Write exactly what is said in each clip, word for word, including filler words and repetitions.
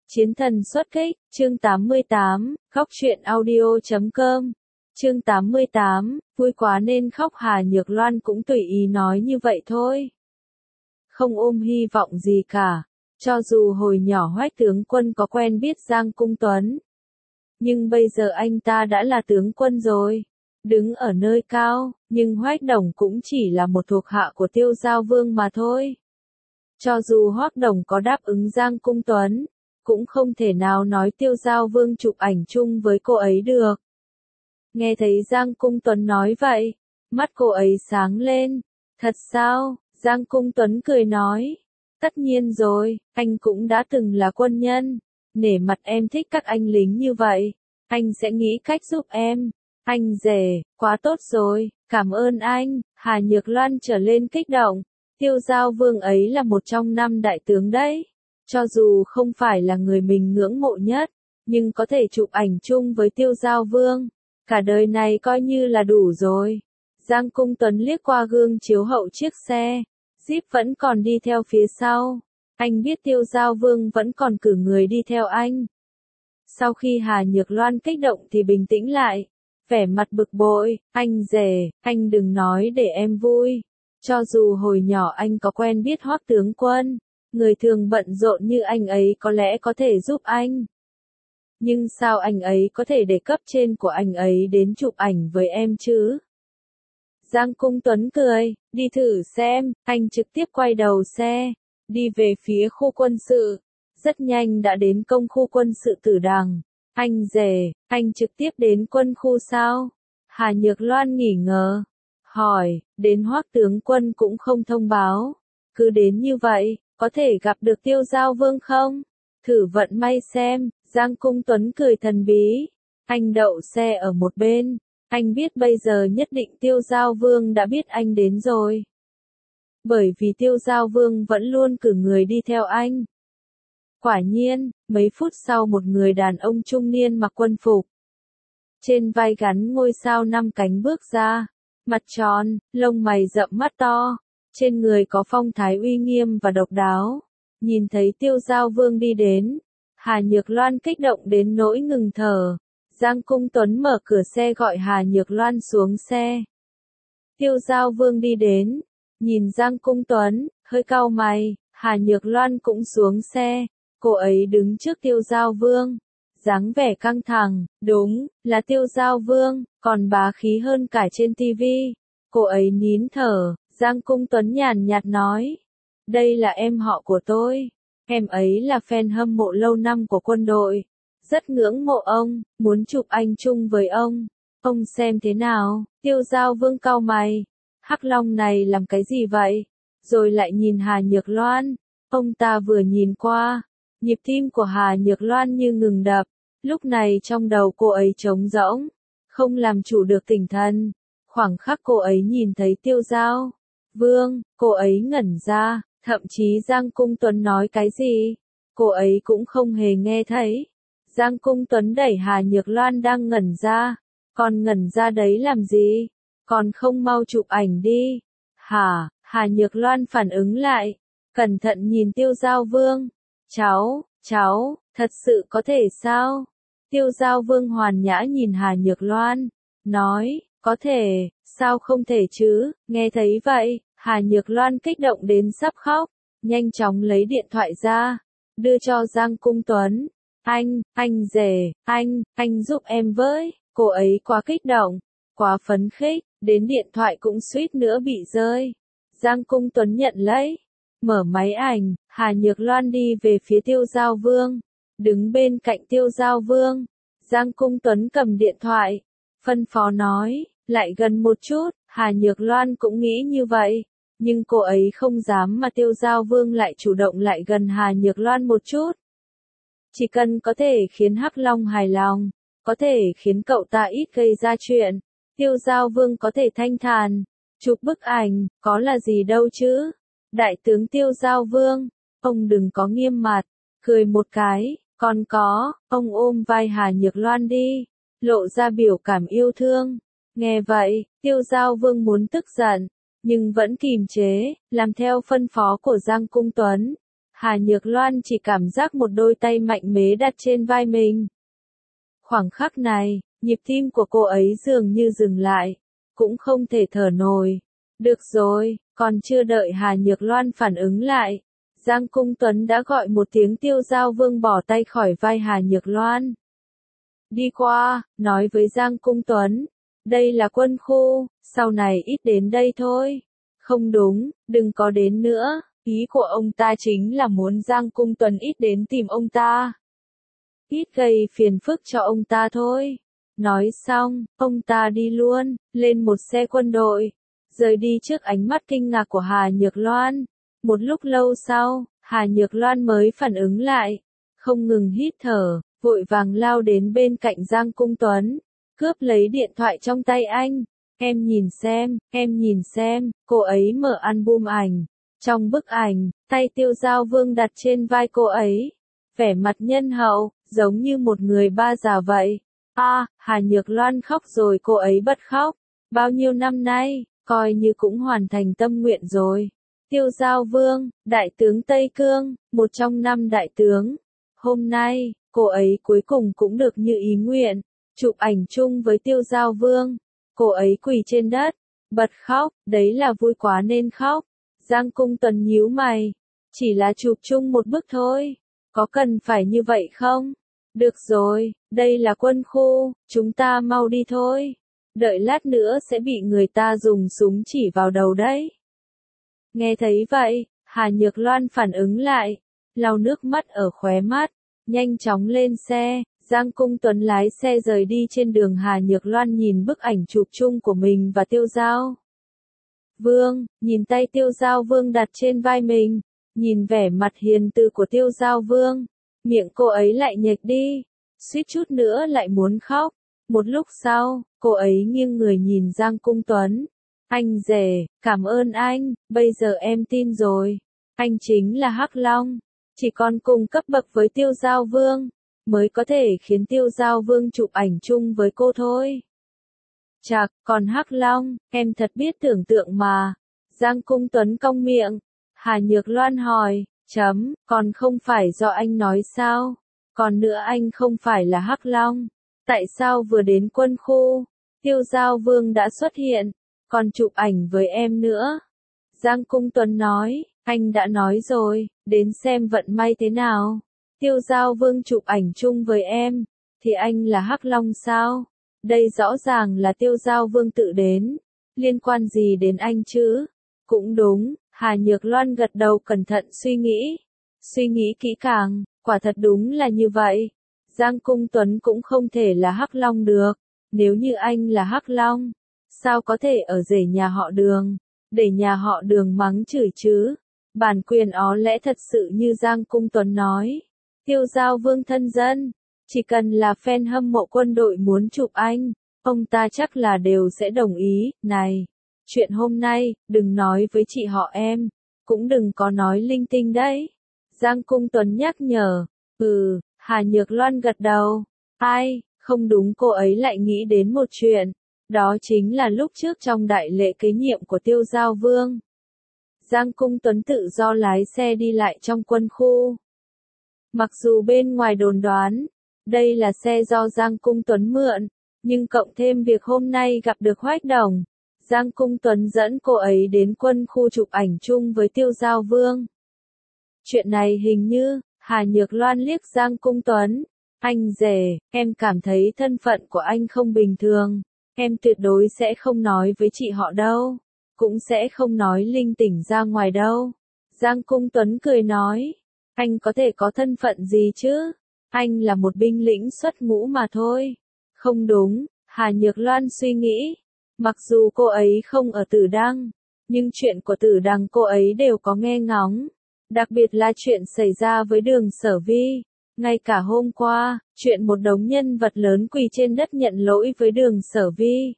Chiến thần xuất kích, chương tám mươi tám, khóc truyện audio chấm com. Chương tám mươi tám, vui quá nên khóc. Hà Nhược Loan cũng tùy ý nói như vậy thôi. Không ôm hy vọng gì cả. Cho dù hồi nhỏ Hoách tướng quân có quen biết Giang Cung Tuấn. Nhưng bây giờ anh ta đã là tướng quân rồi. Đứng ở nơi cao, nhưng Hoách Đồng cũng chỉ là một thuộc hạ của Tiêu Giao Vương mà thôi. Cho dù Hoắc Đồng có đáp ứng Giang Cung Tuấn, cũng không thể nào nói Tiêu Giao Vương chụp ảnh chung với cô ấy được. Nghe thấy Giang Cung Tuấn nói vậy, mắt cô ấy sáng lên. Thật sao? Giang Cung Tuấn cười nói. Tất nhiên rồi, anh cũng đã từng là quân nhân. Nể mặt em thích các anh lính như vậy, anh sẽ nghĩ cách giúp em. Anh rể, quá tốt rồi, cảm ơn anh. Hà Nhược Loan trở lên kích động. Tiêu Giao Vương ấy là một trong năm đại tướng đấy. Cho dù không phải là người mình ngưỡng mộ nhất, nhưng có thể chụp ảnh chung với Tiêu Giao Vương, cả đời này coi như là đủ rồi. Giang Cung Tuấn liếc qua gương chiếu hậu chiếc xe, Jeep vẫn còn đi theo phía sau. Anh biết Tiêu Giao Vương vẫn còn cử người đi theo anh. Sau khi Hà Nhược Loan kích động thì bình tĩnh lại, vẻ mặt bực bội. Anh rể, anh đừng nói để em vui. Cho dù hồi nhỏ anh có quen biết Hoắc tướng quân, người thường bận rộn như anh ấy có lẽ có thể giúp anh. Nhưng sao anh ấy có thể để cấp trên của anh ấy đến chụp ảnh với em chứ? Giang Cung Tuấn cười, đi thử xem. Anh trực tiếp quay đầu xe, đi về phía khu quân sự. Rất nhanh đã đến công khu quân sự Tử Đằng. Anh rể, anh trực tiếp đến quân khu sao? Hà Nhược Loan nghỉ ngờ, hỏi, đến Hoắc tướng quân cũng không thông báo. Cứ đến như vậy, có thể gặp được Tiêu Giao Vương không? Thử vận may xem. Giang Cung Tuấn cười thần bí. Anh đậu xe ở một bên. Anh biết bây giờ nhất định Tiêu Giao Vương đã biết anh đến rồi. Bởi vì Tiêu Giao Vương vẫn luôn cử người đi theo anh. Quả nhiên, mấy phút sau một người đàn ông trung niên mặc quân phục, trên vai gắn ngôi sao năm cánh bước ra. Mặt tròn, lông mày rậm mắt to, trên người có phong thái uy nghiêm và độc đáo. Nhìn thấy Tiêu Giao Vương đi đến, Hà Nhược Loan kích động đến nỗi ngừng thở. Giang Cung Tuấn mở cửa xe gọi Hà Nhược Loan xuống xe. Tiêu Giao Vương đi đến, nhìn Giang Cung Tuấn, hơi cau mày. Hà Nhược Loan cũng xuống xe, cô ấy đứng trước Tiêu Giao Vương, dáng vẻ căng thẳng. Đúng, là Tiêu Giao Vương, còn bá khí hơn cả trên tivi. Cô ấy nín thở. Giang Cung Tuấn nhàn nhạt nói, đây là em họ của tôi. Em ấy là fan hâm mộ lâu năm của quân đội. Rất ngưỡng mộ ông, muốn chụp ảnh chung với ông. Ông xem thế nào? Tiêu Giao Vương cau mày. Hắc Long này làm cái gì vậy? Rồi lại nhìn Hà Nhược Loan. Ông ta vừa nhìn qua, nhịp tim của Hà Nhược Loan như ngừng đập. Lúc này trong đầu cô ấy trống rỗng, không làm chủ được tỉnh thần. Khoảng khắc cô ấy nhìn thấy Tiêu Giao Vương, cô ấy ngẩn ra. Thậm chí Giang Cung Tuấn nói cái gì, cô ấy cũng không hề nghe thấy. Giang Cung Tuấn đẩy Hà Nhược Loan đang ngẩn ra. Còn ngẩn ra đấy làm gì? Còn không mau chụp ảnh đi. Hả? Hà Nhược Loan phản ứng lại, cẩn thận nhìn Tiêu Giao Vương. Cháu, cháu, thật sự có thể sao? Tiêu Giao Vương hoàn nhã nhìn Hà Nhược Loan, nói, có thể, sao không thể chứ? Nghe thấy vậy, Hà Nhược Loan kích động đến sắp khóc, nhanh chóng lấy điện thoại ra, đưa cho Giang Cung Tuấn. Anh, anh rể, anh, anh giúp em với. Cô ấy quá kích động, quá phấn khích, đến điện thoại cũng suýt nữa bị rơi. Giang Cung Tuấn nhận lấy, mở máy ảnh. Hà Nhược Loan đi về phía Tiêu Giao Vương, đứng bên cạnh Tiêu Giao Vương. Giang Cung Tuấn cầm điện thoại, phân phó nói, lại gần một chút. Hà Nhược Loan cũng nghĩ như vậy, nhưng cô ấy không dám mà Tiêu Giao Vương lại chủ động lại gần Hà Nhược Loan một chút. Chỉ cần có thể khiến Hắc Long hài lòng, có thể khiến cậu ta ít gây ra chuyện, Tiêu Giao Vương có thể thanh thản chụp bức ảnh, có là gì đâu chứ. Đại tướng Tiêu Giao Vương, ông đừng có nghiêm mặt, cười một cái. Còn có, ông ôm vai Hà Nhược Loan đi, lộ ra biểu cảm yêu thương. Nghe vậy, Tiêu Giao Vương muốn tức giận, nhưng vẫn kìm chế, làm theo phân phó của Giang Cung Tuấn. Hà Nhược Loan chỉ cảm giác một đôi tay mạnh mẽ đặt trên vai mình. Khoảng khắc này, nhịp tim của cô ấy dường như dừng lại, cũng không thể thở nổi. Được rồi, còn chưa đợi Hà Nhược Loan phản ứng lại, Giang Cung Tuấn đã gọi một tiếng Tiêu Giao Vương bỏ tay khỏi vai Hà Nhược Loan. Đi qua, nói với Giang Cung Tuấn, đây là quân khu, sau này ít đến đây thôi. Không đúng, đừng có đến nữa, ý của ông ta chính là muốn Giang Cung Tuấn ít đến tìm ông ta. Ít gây phiền phức cho ông ta thôi. Nói xong, ông ta đi luôn, lên một xe quân đội, rời đi trước ánh mắt kinh ngạc của Hà Nhược Loan. Một lúc lâu sau, Hà Nhược Loan mới phản ứng lại, không ngừng hít thở, vội vàng lao đến bên cạnh Giang Cung Tuấn, cướp lấy điện thoại trong tay anh. Em nhìn xem, em nhìn xem, cô ấy mở album ảnh. Trong bức ảnh, tay Tiêu Giao Vương đặt trên vai cô ấy, vẻ mặt nhân hậu, giống như một người ba già vậy. A, à, Hà Nhược Loan khóc rồi cô ấy bật khóc. Bao nhiêu năm nay, coi như cũng hoàn thành tâm nguyện rồi. Tiêu Giao Vương, đại tướng Tây Cương, một trong năm đại tướng. Hôm nay, cô ấy cuối cùng cũng được như ý nguyện, chụp ảnh chung với Tiêu Giao Vương. Cô ấy quỳ trên đất, bật khóc, đấy là vui quá nên khóc. Giang Cung Tuấn nhíu mày, chỉ là chụp chung một bức thôi, có cần phải như vậy không? Được rồi, đây là quân khu, chúng ta mau đi thôi. Đợi lát nữa sẽ bị người ta dùng súng chỉ vào đầu đấy. Nghe thấy vậy, Hà Nhược Loan phản ứng lại, lau nước mắt ở khóe mắt, nhanh chóng lên xe. Giang Cung Tuấn lái xe rời đi trên đường. Hà Nhược Loan nhìn bức ảnh chụp chung của mình và Tiêu Giao Vương, nhìn tay Tiêu Giao Vương đặt trên vai mình, nhìn vẻ mặt hiền từ của Tiêu Giao Vương, miệng cô ấy lại nhếch đi, suýt chút nữa lại muốn khóc. Một lúc sau, cô ấy nghiêng người nhìn Giang Cung Tuấn. Anh rể, cảm ơn anh, bây giờ em tin rồi. Anh chính là Hắc Long, chỉ còn cùng cấp bậc với Tiêu Giao Vương, mới có thể khiến Tiêu Giao Vương chụp ảnh chung với cô thôi. Chạc, còn Hắc Long, em thật biết tưởng tượng mà. Giang Cung Tuấn cong miệng. Hà Nhược Loan hỏi, chấm, còn không phải do anh nói sao? Còn nữa anh không phải là Hắc Long. Tại sao vừa đến quân khu, Tiêu Giao Vương đã xuất hiện, còn chụp ảnh với em nữa? Giang Cung Tuấn nói, anh đã nói rồi, đến xem vận may thế nào. Tiêu Giao Vương chụp ảnh chung với em, thì anh là Hắc Long sao? Đây rõ ràng là Tiêu Giao Vương tự đến, liên quan gì đến anh chứ? Cũng đúng, Hà Nhược Loan gật đầu cẩn thận suy nghĩ. Suy nghĩ kỹ càng, quả thật đúng là như vậy. Giang Cung Tuấn cũng không thể là Hắc Long được. Nếu như anh là Hắc Long, sao có thể ở rể nhà họ Đường, để nhà họ Đường mắng chửi chứ? Bản quyền ó lẽ thật sự như Giang Cung Tuấn nói. Tiêu Giao Vương thân dân, chỉ cần là fan hâm mộ quân đội muốn chụp anh, ông ta chắc là đều sẽ đồng ý. Này, chuyện hôm nay, đừng nói với chị họ em, cũng đừng có nói linh tinh đấy. Giang Cung Tuấn nhắc nhở. Ừ, Hà Nhược Loan gật đầu. Ai, không đúng, cô ấy lại nghĩ đến một chuyện. Đó chính là lúc trước trong đại lễ kế nhiệm của Tiêu Giao Vương. Giang Cung Tuấn tự do lái xe đi lại trong quân khu. Mặc dù bên ngoài đồn đoán, đây là xe do Giang Cung Tuấn mượn, nhưng cộng thêm việc hôm nay gặp được Hoách Đồng, Giang Cung Tuấn dẫn cô ấy đến quân khu chụp ảnh chung với Tiêu Giao Vương. Chuyện này hình như, Hà Nhược Loan liếc Giang Cung Tuấn. Anh rể, em cảm thấy thân phận của anh không bình thường, em tuyệt đối sẽ không nói với chị họ đâu, cũng sẽ không nói linh tinh ra ngoài đâu. Giang Cung Tuấn cười nói, anh có thể có thân phận gì chứ? Anh là một binh lính xuất ngũ mà thôi. Không đúng, Hà Nhược Loan suy nghĩ. Mặc dù cô ấy không ở Tử Đăng, nhưng chuyện của Tử Đăng cô ấy đều có nghe ngóng. Đặc biệt là chuyện xảy ra với Đường Sở Vi. Ngay cả hôm qua, chuyện một đống nhân vật lớn quỳ trên đất nhận lỗi với Đường Sở Vi,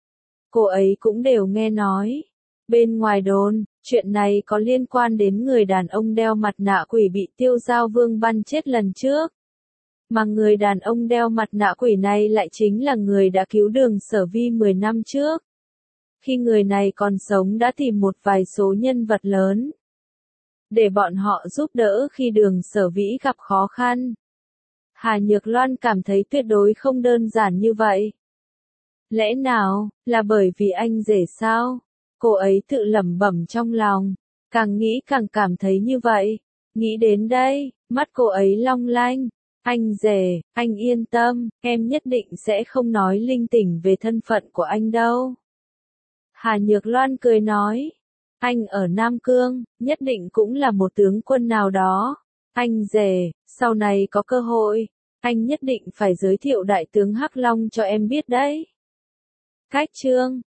cô ấy cũng đều nghe nói. Bên ngoài đồn, chuyện này có liên quan đến người đàn ông đeo mặt nạ quỷ bị Tiêu Giao Vương bắn chết lần trước. Mà người đàn ông đeo mặt nạ quỷ này lại chính là người đã cứu Đường Sở Vi mười năm trước. Khi người này còn sống đã tìm một vài số nhân vật lớn để bọn họ giúp đỡ khi Đường Sở Vĩ gặp khó khăn. Hà Nhược Loan cảm thấy tuyệt đối không đơn giản như vậy. Lẽ nào, là bởi vì anh rể sao? Cô ấy tự lẩm bẩm trong lòng, càng nghĩ càng cảm thấy như vậy. Nghĩ đến đây, mắt cô ấy long lanh. Anh rể, anh yên tâm, em nhất định sẽ không nói linh tinh về thân phận của anh đâu. Hà Nhược Loan cười nói, anh ở Nam Cương, nhất định cũng là một tướng quân nào đó. Anh rể, sau này có cơ hội, anh nhất định phải giới thiệu đại tướng Hắc Long cho em biết đấy. Cách chương